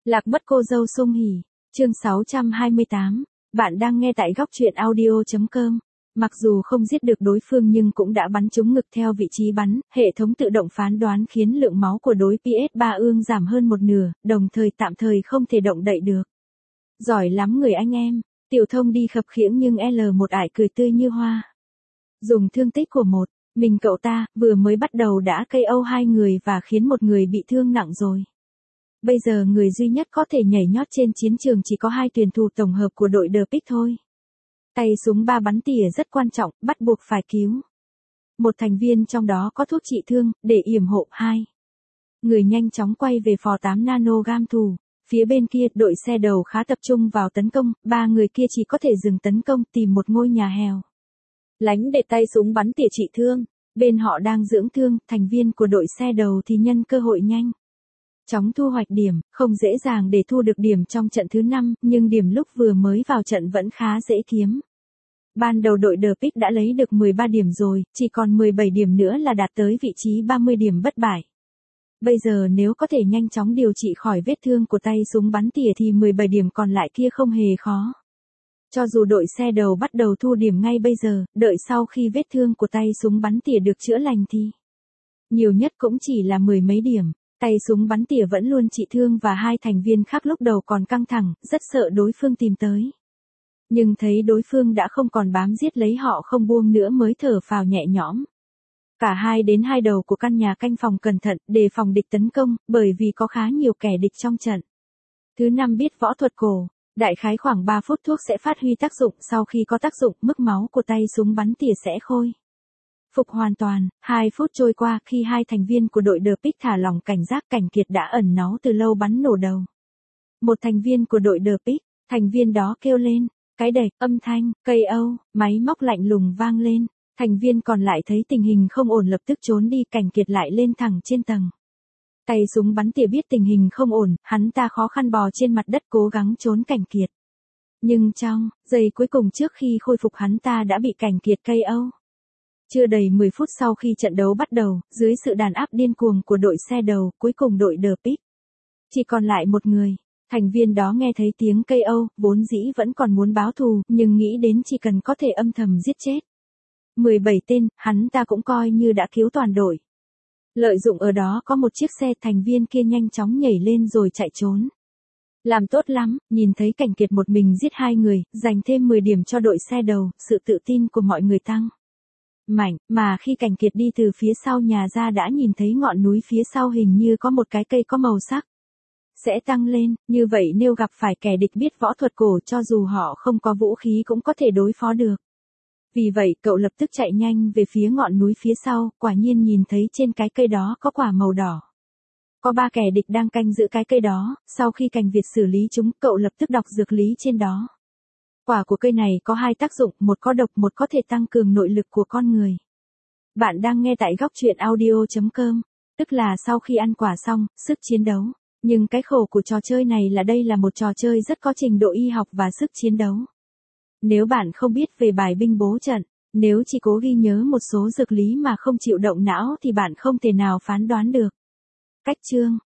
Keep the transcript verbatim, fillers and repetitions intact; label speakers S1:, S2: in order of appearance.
S1: Lạc mất cô dâu Sung Hỉ, chương sáu trăm hai mươi tám, bạn đang nghe tại góc truyện audio.com. Mặc dù không giết được đối phương nhưng cũng đã bắn trúng ngực theo vị trí bắn, hệ thống tự động phán đoán khiến lượng máu của đối pê ét ba ương giảm hơn một nửa, đồng thời tạm thời không thể động đậy được. Giỏi lắm người anh em, Tiểu Thông đi khập khiễng nhưng L một ải cười tươi như hoa. Dùng thương tích của một, mình cậu ta, vừa mới bắt đầu đã ca o hai người và khiến một người bị thương nặng rồi. Bây giờ người duy nhất có thể nhảy nhót trên chiến trường chỉ có hai tuyển thủ tổng hợp của đội The Pick thôi. Tay súng ba bắn tỉa rất quan trọng, bắt buộc phải cứu. Một thành viên trong đó có thuốc trị thương, để yểm hộ. Hai người nhanh chóng quay về phò tám nano gam thủ. Phía bên kia, đội xe đầu khá tập trung vào tấn công, ba người kia chỉ có thể dừng tấn công tìm một ngôi nhà heo. Lánh để tay súng bắn tỉa trị thương. Bên họ đang dưỡng thương, thành viên của đội xe đầu thì nhân cơ hội nhanh chóng thu hoạch điểm, không dễ dàng để thu được điểm trong trận thứ năm, nhưng điểm lúc vừa mới vào trận vẫn khá dễ kiếm. Ban đầu đội The Pick đã lấy được mười ba điểm rồi, chỉ còn mười bảy điểm nữa là đạt tới vị trí ba mươi điểm bất bại. Bây giờ nếu có thể nhanh chóng điều trị khỏi vết thương của tay súng bắn tỉa thì mười bảy điểm còn lại kia không hề khó. Cho dù đội xe đầu bắt đầu thu điểm ngay bây giờ, đợi sau khi vết thương của tay súng bắn tỉa được chữa lành thì nhiều nhất cũng chỉ là mười mấy điểm. Tay súng bắn tỉa vẫn luôn trị thương và hai thành viên khác lúc đầu còn căng thẳng, rất sợ đối phương tìm tới. Nhưng thấy đối phương đã không còn bám giết lấy họ không buông nữa mới thở phào nhẹ nhõm. Cả hai đến hai đầu của căn nhà canh phòng cẩn thận, đề phòng địch tấn công, bởi vì có khá nhiều kẻ địch trong trận. Thứ năm biết võ thuật cổ, đại khái khoảng ba phút thuốc sẽ phát huy tác dụng, sau khi có tác dụng, mức máu của tay súng bắn tỉa sẽ khôi phục hoàn toàn. Hai phút trôi qua, khi hai thành viên của đội The Pick thả lỏng cảnh giác, Cảnh Kiệt đã ẩn náu từ lâu bắn nổ đầu một thành viên của đội The Pick. Thành viên đó kêu lên, cái đệch, âm thanh, ca o, máy móc lạnh lùng vang lên. Thành viên còn lại thấy tình hình không ổn lập tức trốn đi, Cảnh Kiệt lại lên thẳng trên tầng. Tay súng bắn tỉa biết tình hình không ổn, hắn ta khó khăn bò trên mặt đất cố gắng trốn Cảnh Kiệt. Nhưng trong giây cuối cùng trước khi khôi phục hắn ta đã bị Cảnh Kiệt ca o. Chưa đầy mười phút sau khi trận đấu bắt đầu, dưới sự đàn áp điên cuồng của đội xe đầu, cuối cùng đội The Pick chỉ còn lại một người. Thành viên đó nghe thấy tiếng ca o, vốn dĩ vẫn còn muốn báo thù, nhưng nghĩ đến chỉ cần có thể âm thầm giết chết mười bảy tên, hắn ta cũng coi như đã cứu toàn đội. Lợi dụng ở đó có một chiếc xe, thành viên kia nhanh chóng nhảy lên rồi chạy trốn. Làm tốt lắm, nhìn thấy Cảnh Kiệt một mình giết hai người, dành thêm mười điểm cho đội xe đầu, sự tự tin của mọi người tăng mạnh, mà khi Cảnh Kiệt đi từ phía sau nhà ra đã nhìn thấy ngọn núi phía sau hình như có một cái cây có màu sắc sẽ tăng lên, như vậy nếu gặp phải kẻ địch biết võ thuật cổ cho dù họ không có vũ khí cũng có thể đối phó được. Vì vậy cậu lập tức chạy nhanh về phía ngọn núi phía sau, quả nhiên nhìn thấy trên cái cây đó có quả màu đỏ. Có ba kẻ địch đang canh giữ cái cây đó, sau khi Cảnh Việt xử lý chúng, cậu lập tức đọc dược lý trên đó. Quả của cây này có hai tác dụng, một có độc, một có thể tăng cường nội lực của con người. Bạn đang nghe tại góc truyện audio.com, tức là sau khi ăn quả xong, sức chiến đấu. Nhưng cái khổ của trò chơi này là đây là một trò chơi rất có trình độ y học và sức chiến đấu. Nếu bạn không biết về bài binh bố trận, nếu chỉ cố ghi nhớ một số dược lý mà không chịu động não thì bạn không thể nào phán đoán được. Cách chương,